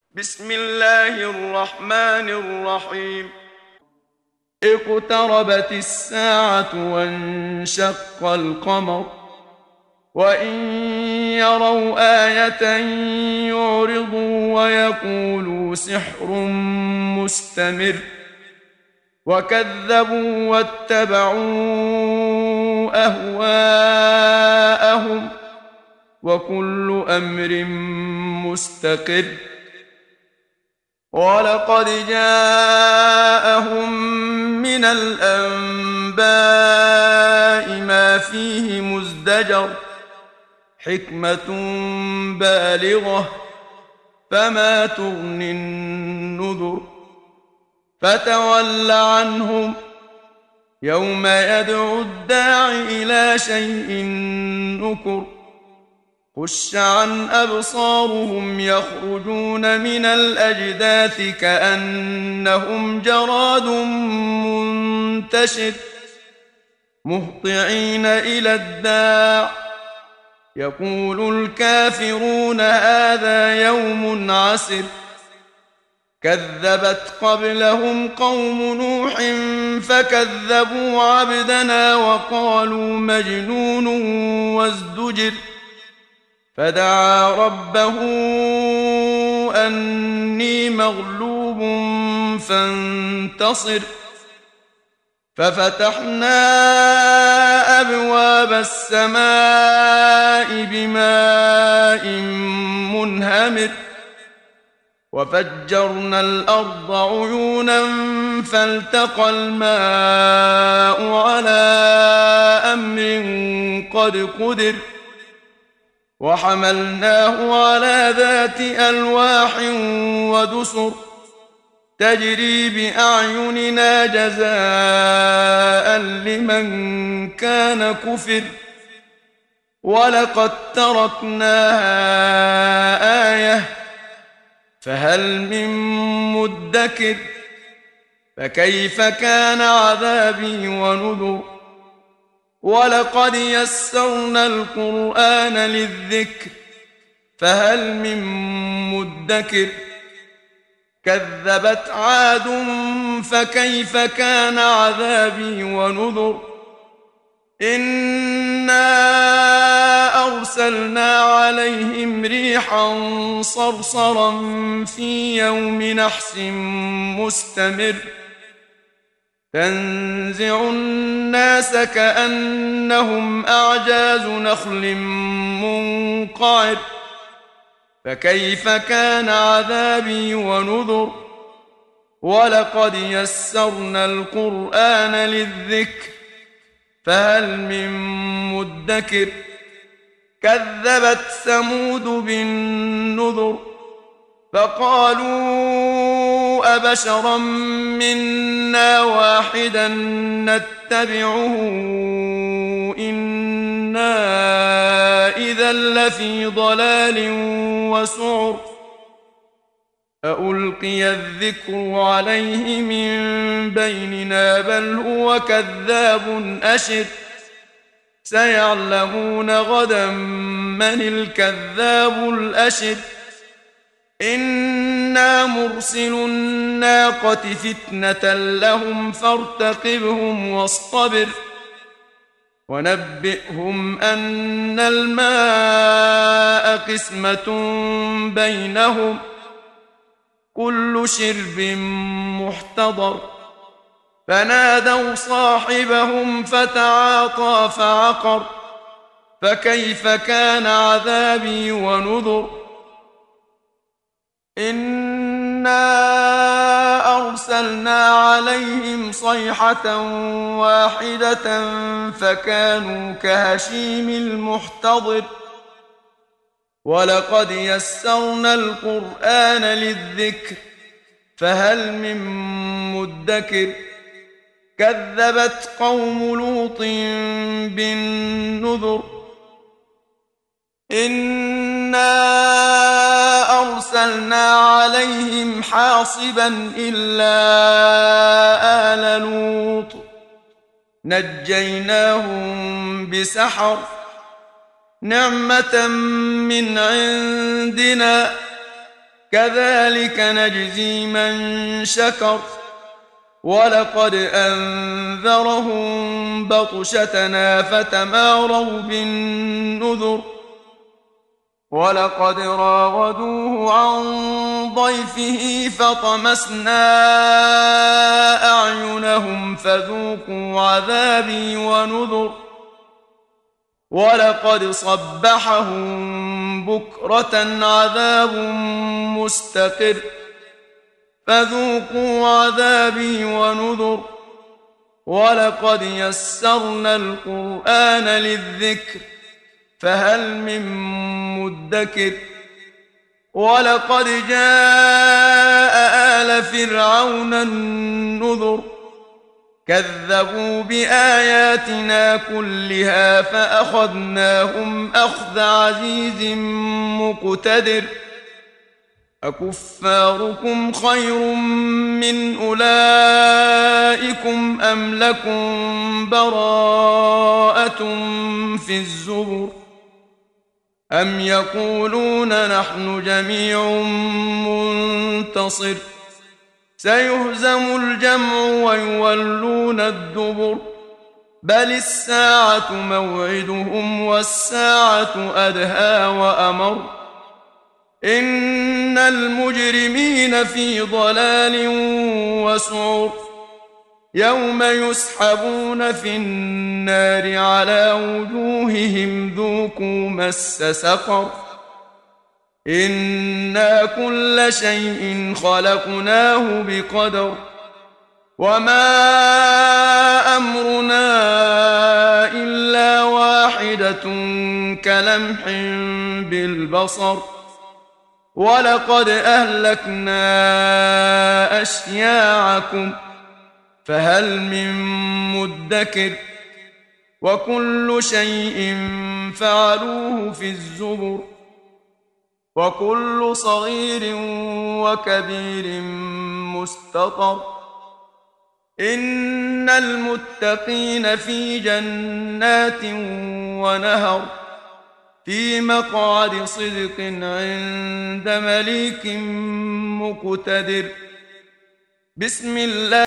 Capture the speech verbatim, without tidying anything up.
بسم الله الرحمن الرحيم. اقتربت الساعة وانشق القمر وإن يروا آية يعرضوا ويقولوا سحر مستمر وكذبوا واتبعوا أهواءهم وكل أمر مستقر ولقد جاءهم من الأنباء ما فيه مزدجر حكمة بالغة فما تغني النذر فتول عنهم يوم يدعو الداع إلى شيء نكر خش عن أبصارهم يخرجون من الأجداث كأنهم جراد منتشر مهطعين إلى الداع يقول الكافرون هذا يوم عسر كذبت قبلهم قوم نوح فكذبوا عبدنا وقالوا مجنون وازدجر فدعا ربه أني مغلوب فانتصر ففتحنا أبواب السماء بماء منهمر وفجرنا الأرض عيونا فالتقى الماء على أمر قد قدر وحملناه على ذات ألواح ودسر تجري بأعيننا جزاء لمن كان كفر ولقد تركناها آية فهل من مدكر فكيف كان عذابي ونذر ولقد يسرنا القرآن للذكر فهل من مدكر كذبت عاد فكيف كان عذابي ونذر إنا أرسلنا عليهم ريحا صرصرا في يوم نحس مستمر تنزع الناس كأنهم أعجاز نخل منقعر فكيف كان عذابي ونذر ولقد يسرنا القرآن للذكر فهل من مدكر كذبت ثمود بالنذر فقالوا أبشرا منا واحدا نتبعه إنا إذا لفي ضلال وسعر أألقي الذكر عليه من بيننا بل هو كذاب أشر سيعلمون غدا من الكذاب الأشر إنا مرسل الناقة فتنة لهم فارتقبهم واصطبر ونبئهم أن الماء قسمة بينهم كل شرب محتضر فنادوا صاحبهم فتعاطى فعقر فكيف كان عذابي ونذر إنا أرسلنا عليهم صيحة واحدة فكانوا كهشيم المحتضر ولقد يسرنا القرآن للذكر فهل من مدكر كذبت قوم لوط بالنذر إنا أرسلنا عليهم حاصبا إلا آل لوط نجيناهم بسحر نعمة من عندنا كذلك نجزي من شكر ولقد أنذرهم بطشتنا فتماروا بالنذر ولقد راودوه عن ضيفه فطمسنا أعينهم فذوقوا عذابي ونذر ولقد صبحهم بكرة عذاب مستقر فذوقوا عذابي ونذر ولقد يسرنا القرآن للذكر فهل من مدكر ولقد جاء آل فرعون النذر كذبوا بآياتنا كلها فأخذناهم أخذ عزيز مقتدر أكفاركم خير من أولئكم أم لكم براءة في الزبر أم يقولون نحن جميع منتصر سيهزم الجمع ويولون الدبر بل الساعة موعدهم والساعة أدهى وأمر إن المجرمين في ضلال وسعر يوم يسحبون في النار على وجوههم ذوقوا مس سقر إنا كل شيء خلقناه بقدر وما أمرنا إلا واحدة كلمح بالبصر ولقد أهلكنا أشياعكم فهل من مدكر وكل شيء فعلوه في الزبر وكل صغير وكبير مستطر إن المتقين في جنات ونهر في مقعد صدق عند مليك مقتدر بسم الله